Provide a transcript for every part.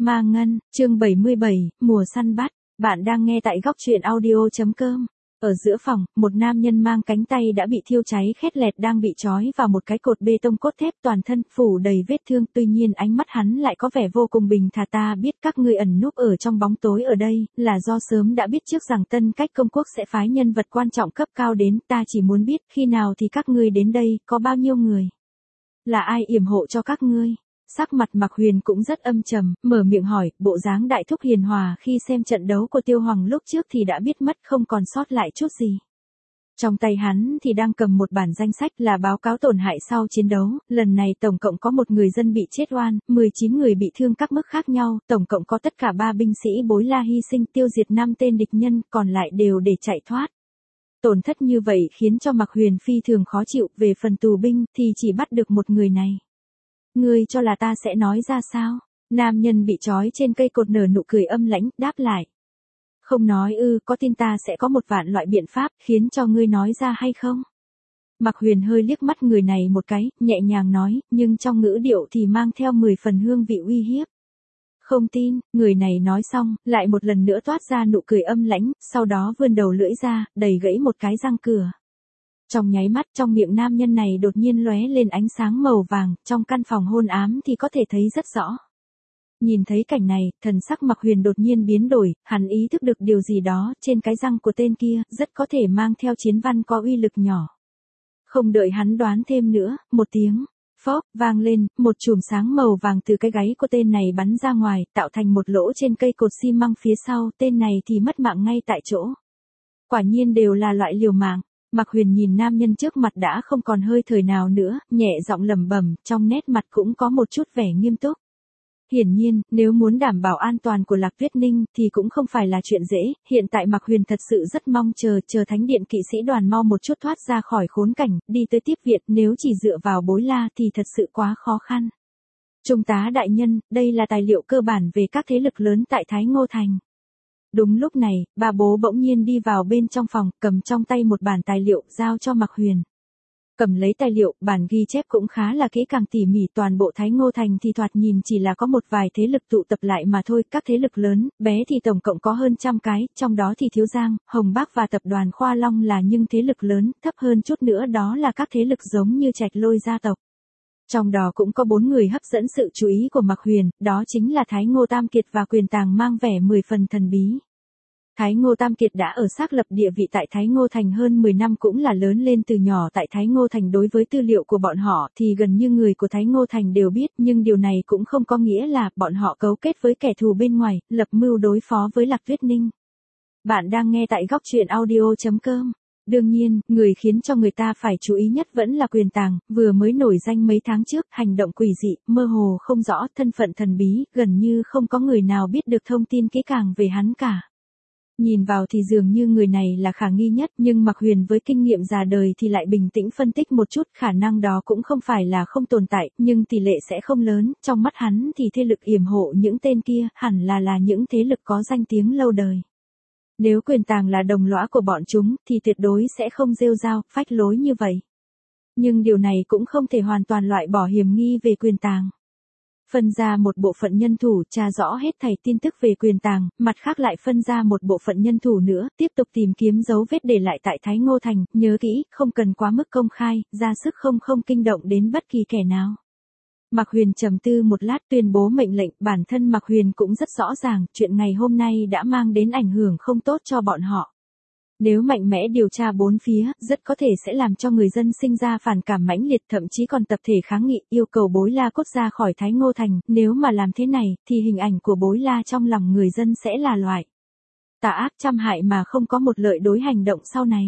Ma Ngân, chương 77, mùa săn bắt. Bạn đang nghe tại góc truyện audio.com. Ở giữa phòng, một nam nhân mang cánh tay đã bị thiêu cháy khét lẹt đang bị trói vào một cái cột bê tông cốt thép, toàn thân phủ đầy vết thương, tuy nhiên ánh mắt hắn lại có vẻ vô cùng bình thản. Ta biết các ngươi ẩn núp ở trong bóng tối ở đây, là do sớm đã biết trước rằng Tân Cách Công Quốc sẽ phái nhân vật quan trọng cấp cao đến, ta chỉ muốn biết khi nào thì các ngươi đến đây, có bao nhiêu người. Là ai yểm hộ cho các ngươi? Sắc mặt Mạc Huyền cũng rất âm trầm, mở miệng hỏi, bộ dáng đại thúc hiền hòa khi xem trận đấu của Tiêu Hoàng lúc trước thì đã biết mất không còn sót lại chút gì. Trong tay hắn thì đang cầm một bản danh sách là báo cáo tổn hại sau chiến đấu, lần này tổng cộng có một người dân bị chết oan, 19 người bị thương các mức khác nhau, tổng cộng có tất cả 3 binh sĩ Bối La hy sinh, tiêu diệt 5 tên địch nhân, còn lại đều để chạy thoát. Tổn thất như vậy khiến cho Mạc Huyền phi thường khó chịu, về phần tù binh thì chỉ bắt được một người này. Ngươi cho là ta sẽ nói ra sao? Nam nhân bị trói trên cây cột nở nụ cười âm lãnh, đáp lại. Không nói ư, có tin ta sẽ có một vạn loại biện pháp khiến cho ngươi nói ra hay không? Mạc Huyền hơi liếc mắt người này một cái, nhẹ nhàng nói, nhưng trong ngữ điệu thì mang theo 10 phần hương vị uy hiếp. Không tin, người này nói xong, lại một lần nữa toát ra nụ cười âm lãnh, sau đó vươn đầu lưỡi ra, đầy gãy một cái răng cửa. Trong nháy mắt, trong miệng nam nhân này đột nhiên lóe lên ánh sáng màu vàng, trong căn phòng hôn ám thì có thể thấy rất rõ. Nhìn thấy cảnh này, thần sắc Mạc Huyền đột nhiên biến đổi, hắn ý thức được điều gì đó, trên cái răng của tên kia, rất có thể mang theo chiến văn có uy lực nhỏ. Không đợi hắn đoán thêm nữa, một tiếng phốc vang lên, một chùm sáng màu vàng từ cái gáy của tên này bắn ra ngoài, tạo thành một lỗ trên cây cột xi măng phía sau, tên này thì mất mạng ngay tại chỗ. Quả nhiên đều là loại liều mạng. Mạc Huyền nhìn nam nhân trước mặt đã không còn hơi thời nào nữa, nhẹ giọng lẩm bẩm, trong nét mặt cũng có một chút vẻ nghiêm túc. Hiển nhiên, nếu muốn đảm bảo an toàn của Lạc Tuyết Ninh thì cũng không phải là chuyện dễ, hiện tại Mạc Huyền thật sự rất mong chờ Thánh điện kỵ sĩ đoàn mau một chút thoát ra khỏi khốn cảnh, đi tới tiếp viện, nếu chỉ dựa vào Bối La thì thật sự quá khó khăn. Trung tá đại nhân, đây là tài liệu cơ bản về các thế lực lớn tại Thái Ngô Thành. Đúng lúc này, bà bố bỗng nhiên đi vào bên trong phòng, cầm trong tay một bản tài liệu, giao cho Mạc Huyền. Cầm lấy tài liệu, bản ghi chép cũng khá là kỹ càng tỉ mỉ, toàn bộ Thái Ngô Thành thì thoạt nhìn chỉ là có một vài thế lực tụ tập lại mà thôi, các thế lực lớn, bé thì tổng cộng có hơn 100 cái, trong đó thì Thiếu Giang, Hồng Bác và tập đoàn Khoa Long là những thế lực lớn, thấp hơn chút nữa đó là các thế lực giống như Trạch Lôi gia tộc. Trong đó cũng có 4 người hấp dẫn sự chú ý của Mạc Huyền, đó chính là Thái Ngô Tam Kiệt và Quyền Tàng mang vẻ 10 phần thần bí. Thái Ngô Tam Kiệt đã ở xác lập địa vị tại Thái Ngô Thành hơn 10 năm, cũng là lớn lên từ nhỏ tại Thái Ngô Thành. Đối với tư liệu của bọn họ thì gần như người của Thái Ngô Thành đều biết, nhưng điều này cũng không có nghĩa là bọn họ cấu kết với kẻ thù bên ngoài, lập mưu đối phó với Lạc Tuyết Ninh. Bạn đang nghe tại góc truyện audio.com. Đương nhiên, người khiến cho người ta phải chú ý nhất vẫn là Quyền Tàng, vừa mới nổi danh mấy tháng trước, hành động quỷ dị, mơ hồ không rõ, thân phận thần bí, gần như không có người nào biết được thông tin kỹ càng về hắn cả. Nhìn vào thì dường như người này là khả nghi nhất, nhưng Mạc Huyền với kinh nghiệm già đời thì lại bình tĩnh phân tích một chút, khả năng đó cũng không phải là không tồn tại, nhưng tỷ lệ sẽ không lớn, trong mắt hắn thì thế lực yểm hộ những tên kia, hẳn là những thế lực có danh tiếng lâu đời. Nếu Quyền Tàng là đồng lõa của bọn chúng, thì tuyệt đối sẽ không rêu rao, phách lối như vậy. Nhưng điều này cũng không thể hoàn toàn loại bỏ hiểm nghi về Quyền Tàng. Phân ra một bộ phận nhân thủ tra rõ hết thảy tin tức về Quyền Tàng, mặt khác lại phân ra một bộ phận nhân thủ nữa, tiếp tục tìm kiếm dấu vết để lại tại Thái Ngô Thành, nhớ kỹ, không cần quá mức công khai, ra sức không kinh động đến bất kỳ kẻ nào. Mạc Huyền trầm tư một lát tuyên bố mệnh lệnh, bản thân Mạc Huyền cũng rất rõ ràng, chuyện ngày hôm nay đã mang đến ảnh hưởng không tốt cho bọn họ. Nếu mạnh mẽ điều tra bốn phía, rất có thể sẽ làm cho người dân sinh ra phản cảm mãnh liệt, thậm chí còn tập thể kháng nghị, yêu cầu Bối La cút ra khỏi Thái Ngô Thành, nếu mà làm thế này, thì hình ảnh của Bối La trong lòng người dân sẽ là loại tà ác trăm hại mà không có một lợi đối hành động sau này.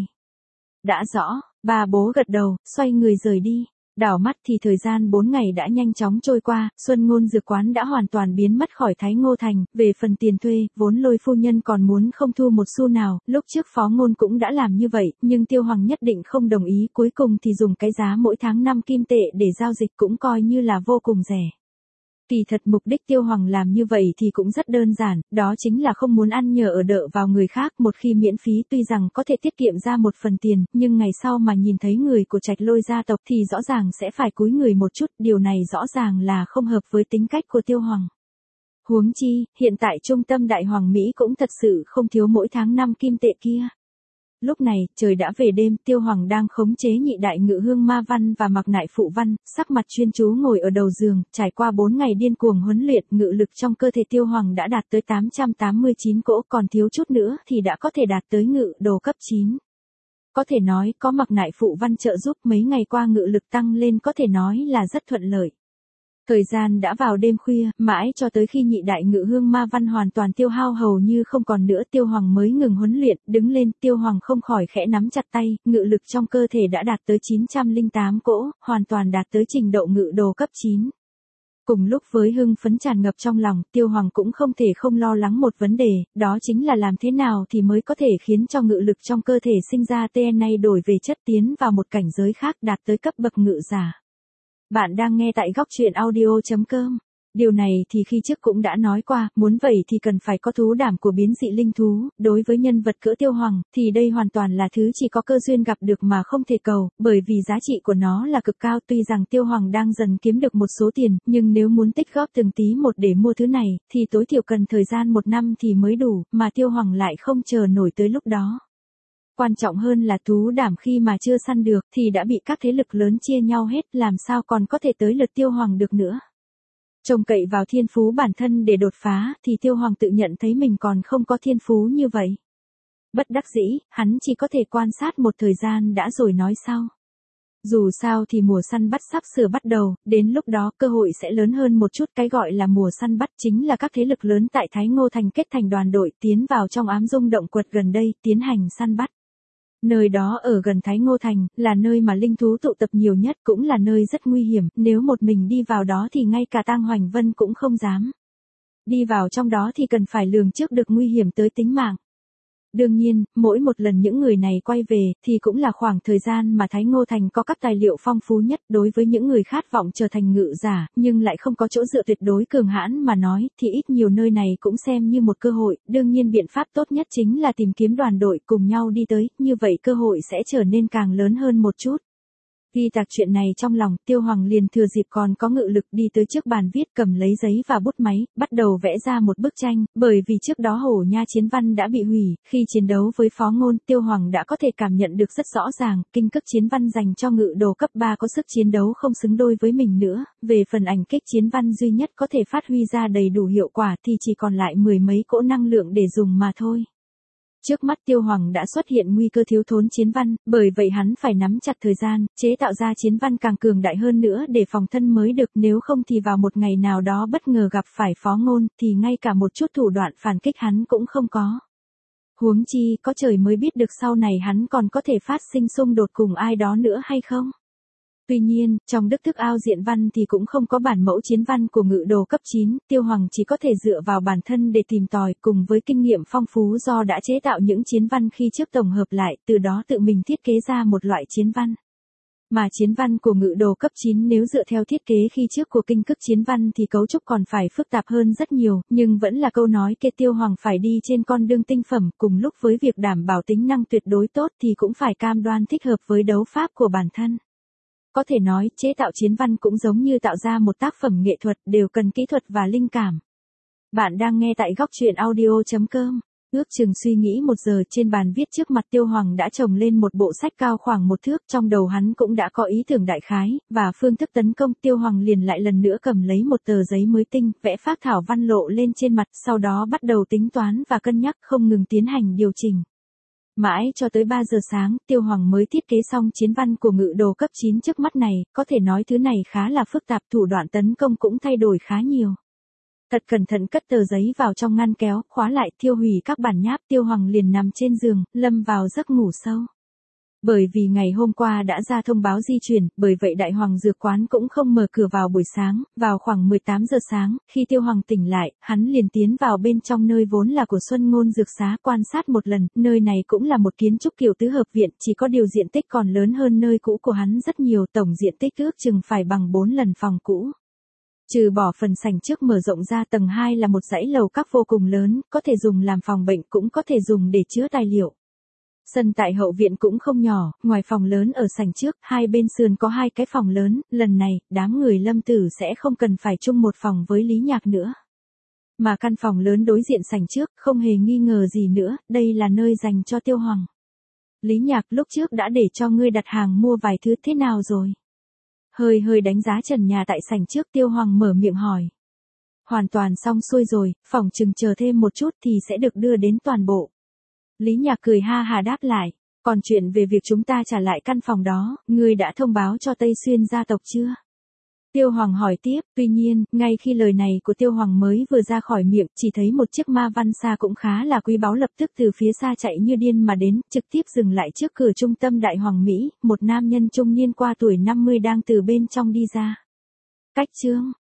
Đã rõ, bà bố gật đầu, xoay người rời đi. Đảo mắt thì thời gian 4 ngày đã nhanh chóng trôi qua, Xuân Ngôn dược quán đã hoàn toàn biến mất khỏi Thái Ngô Thành, về phần tiền thuê, vốn Lôi phu nhân còn muốn không thu một xu nào, lúc trước Phó Ngôn cũng đã làm như vậy, nhưng Tiêu Hoàng nhất định không đồng ý, cuối cùng thì dùng cái giá mỗi tháng 5 kim tệ để giao dịch cũng coi như là vô cùng rẻ. Kỳ thật mục đích Tiêu Hoàng làm như vậy thì cũng rất đơn giản, đó chính là không muốn ăn nhờ ở đợ vào người khác, một khi miễn phí tuy rằng có thể tiết kiệm ra một phần tiền, nhưng ngày sau mà nhìn thấy người của Trạch Lôi gia tộc thì rõ ràng sẽ phải cúi người một chút, điều này rõ ràng là không hợp với tính cách của Tiêu Hoàng. Huống chi, hiện tại trung tâm Đại Hoàng Mỹ cũng thật sự không thiếu mỗi tháng 5 kim tệ kia. Lúc này, trời đã về đêm, Tiêu Hoàng đang khống chế nhị đại ngự hương ma văn và mặc nại phụ văn, sắc mặt chuyên chú ngồi ở đầu giường, trải qua 4 ngày điên cuồng huấn luyện, ngự lực trong cơ thể Tiêu Hoàng đã đạt tới 889 cỗ, còn thiếu chút nữa thì đã có thể đạt tới ngự đồ cấp 9. Có thể nói, có mặc nại phụ văn trợ giúp mấy ngày qua ngự lực tăng lên có thể nói là rất thuận lợi. Thời gian đã vào đêm khuya, mãi cho tới khi nhị đại ngự hương ma văn hoàn toàn tiêu hao hầu như không còn nữa, Tiêu Hoàng mới ngừng huấn luyện, đứng lên, Tiêu Hoàng không khỏi khẽ nắm chặt tay, ngự lực trong cơ thể đã đạt tới 908 cỗ, hoàn toàn đạt tới trình độ ngự đồ cấp 9. Cùng lúc với hưng phấn tràn ngập trong lòng, Tiêu Hoàng cũng không thể không lo lắng một vấn đề, đó chính là làm thế nào thì mới có thể khiến cho ngự lực trong cơ thể sinh ra TNA đổi về chất tiến vào một cảnh giới khác đạt tới cấp bậc ngự giả. Bạn đang nghe tại góc truyện audio.com. Điều này thì khi trước cũng đã nói qua, muốn vậy thì cần phải có thú đảm của biến dị linh thú, đối với nhân vật cỡ Tiêu Hoàng, thì đây hoàn toàn là thứ chỉ có cơ duyên gặp được mà không thể cầu, bởi vì giá trị của nó là cực cao. Tuy rằng Tiêu Hoàng đang dần kiếm được một số tiền, nhưng nếu muốn tích góp từng tí một để mua thứ này, thì tối thiểu cần thời gian 1 năm thì mới đủ, mà Tiêu Hoàng lại không chờ nổi tới lúc đó. Quan trọng hơn là thú đảm khi mà chưa săn được thì đã bị các thế lực lớn chia nhau hết, làm sao còn có thể tới lượt Tiêu Hoàng được nữa. Trông cậy vào thiên phú bản thân để đột phá thì Tiêu Hoàng tự nhận thấy mình còn không có thiên phú như vậy. Bất đắc dĩ, hắn chỉ có thể quan sát một thời gian đã rồi nói sau. Dù sao thì mùa săn bắt sắp sửa bắt đầu, đến lúc đó cơ hội sẽ lớn hơn một chút. Cái gọi là mùa săn bắt chính là các thế lực lớn tại Thái Ngô Thành kết thành đoàn đội tiến vào trong ám dung động quật gần đây tiến hành săn bắt. Nơi đó ở gần Thái Ngô Thành, là nơi mà linh thú tụ tập nhiều nhất, cũng là nơi rất nguy hiểm, nếu một mình đi vào đó thì ngay cả Tang Hoành Vân cũng không dám. Đi vào trong đó thì cần phải lường trước được nguy hiểm tới tính mạng. Đương nhiên, mỗi một lần những người này quay về, thì cũng là khoảng thời gian mà Thái Ngô Thành có các tài liệu phong phú nhất. Đối với những người khát vọng trở thành ngự giả, nhưng lại không có chỗ dựa tuyệt đối cường hãn mà nói, thì ít nhiều nơi này cũng xem như một cơ hội. Đương nhiên biện pháp tốt nhất chính là tìm kiếm đoàn đội cùng nhau đi tới, như vậy cơ hội sẽ trở nên càng lớn hơn một chút. Ghi tạc chuyện này trong lòng, Tiêu Hoàng liền thừa dịp còn có ngự lực đi tới trước bàn viết, cầm lấy giấy và bút máy, bắt đầu vẽ ra một bức tranh, bởi vì trước đó Hổ Nha chiến văn đã bị hủy, khi chiến đấu với Phó Ngôn, Tiêu Hoàng đã có thể cảm nhận được rất rõ ràng, kinh cức chiến văn dành cho ngự đồ cấp 3 có sức chiến đấu không xứng đôi với mình nữa, về phần ảnh kích chiến văn duy nhất có thể phát huy ra đầy đủ hiệu quả thì chỉ còn lại 10 mấy cỗ năng lượng để dùng mà thôi. Trước mắt Tiêu Hoàng đã xuất hiện nguy cơ thiếu thốn chiến văn, bởi vậy hắn phải nắm chặt thời gian, chế tạo ra chiến văn càng cường đại hơn nữa để phòng thân mới được, nếu không thì vào một ngày nào đó bất ngờ gặp phải Phó Ngôn, thì ngay cả một chút thủ đoạn phản kích hắn cũng không có. Huống chi, có trời mới biết được sau này hắn còn có thể phát sinh xung đột cùng ai đó nữa hay không. Tuy nhiên, trong Đức Thức Ao Diện Văn thì cũng không có bản mẫu chiến văn của ngự đồ cấp 9, Tiêu Hoàng chỉ có thể dựa vào bản thân để tìm tòi, cùng với kinh nghiệm phong phú do đã chế tạo những chiến văn khi trước tổng hợp lại, từ đó tự mình thiết kế ra một loại chiến văn. Mà chiến văn của ngự đồ cấp 9 nếu dựa theo thiết kế khi trước của kinh cức chiến văn thì cấu trúc còn phải phức tạp hơn rất nhiều, nhưng vẫn là câu nói kia, Tiêu Hoàng phải đi trên con đường tinh phẩm, cùng lúc với việc đảm bảo tính năng tuyệt đối tốt thì cũng phải cam đoan thích hợp với đấu pháp của bản thân. Có thể nói, chế tạo chiến văn cũng giống như tạo ra một tác phẩm nghệ thuật, đều cần kỹ thuật và linh cảm. Bạn đang nghe tại góc truyện audio.com. Ước chừng suy nghĩ 1 giờ, trên bàn viết trước mặt Tiêu Hoàng đã chồng lên một bộ sách cao khoảng 1 thước, trong đầu hắn cũng đã có ý tưởng đại khái, và phương thức tấn công. Tiêu Hoàng liền lại lần nữa cầm lấy một tờ giấy mới tinh, vẽ phác thảo văn lộ lên trên mặt, sau đó bắt đầu tính toán và cân nhắc, không ngừng tiến hành điều chỉnh. Mãi cho tới 3 giờ sáng, Tiêu Hoàng mới thiết kế xong chiến văn của ngự đồ cấp 9 trước mắt này, có thể nói thứ này khá là phức tạp, thủ đoạn tấn công cũng thay đổi khá nhiều. Thật cẩn thận cất tờ giấy vào trong ngăn kéo, khóa lại, tiêu hủy các bản nháp, Tiêu Hoàng liền nằm trên giường, lâm vào giấc ngủ sâu. Bởi vì ngày hôm qua đã ra thông báo di chuyển, bởi vậy Đại Hoàng Dược Quán cũng không mở cửa vào buổi sáng, vào khoảng 18 giờ sáng, khi Tiêu Hoàng tỉnh lại, hắn liền tiến vào bên trong nơi vốn là của Xuân Ngôn Dược Xá quan sát một lần, nơi này cũng là một kiến trúc kiểu tứ hợp viện, chỉ có điều diện tích còn lớn hơn nơi cũ của hắn rất nhiều, tổng diện tích ước chừng phải bằng 4 lần phòng cũ. Trừ bỏ phần sảnh trước mở rộng ra, tầng 2 là một dãy lầu các vô cùng lớn, có thể dùng làm phòng bệnh cũng có thể dùng để chứa tài liệu. Sân tại hậu viện cũng không nhỏ, ngoài phòng lớn ở sảnh trước, hai bên sườn có 2 cái phòng lớn, lần này, đám người Lâm Tử sẽ không cần phải chung một phòng với Lý Nhạc nữa. Mà căn phòng lớn đối diện sảnh trước, không hề nghi ngờ gì nữa, đây là nơi dành cho Tiêu Hoàng. Lý Nhạc lúc trước đã để cho ngươi đặt hàng mua vài thứ thế nào rồi? Hơi đánh giá trần nhà tại sảnh trước, Tiêu Hoàng mở miệng hỏi. Hoàn toàn xong xuôi rồi, phỏng chừng chờ thêm một chút thì sẽ được đưa đến toàn bộ. Lý Nhạc cười ha hà đáp lại. Còn chuyện về việc chúng ta trả lại căn phòng đó, ngươi đã thông báo cho Tây Xuyên gia tộc chưa? Tiêu Hoàng hỏi tiếp, tuy nhiên, ngay khi lời này của Tiêu Hoàng mới vừa ra khỏi miệng, chỉ thấy một chiếc ma văn xa cũng khá là quý báu lập tức từ phía xa chạy như điên mà đến, trực tiếp dừng lại trước cửa trung tâm Đại Hoàng Mỹ, một nam nhân trung niên qua tuổi 50 đang từ bên trong đi ra. Cách Trương,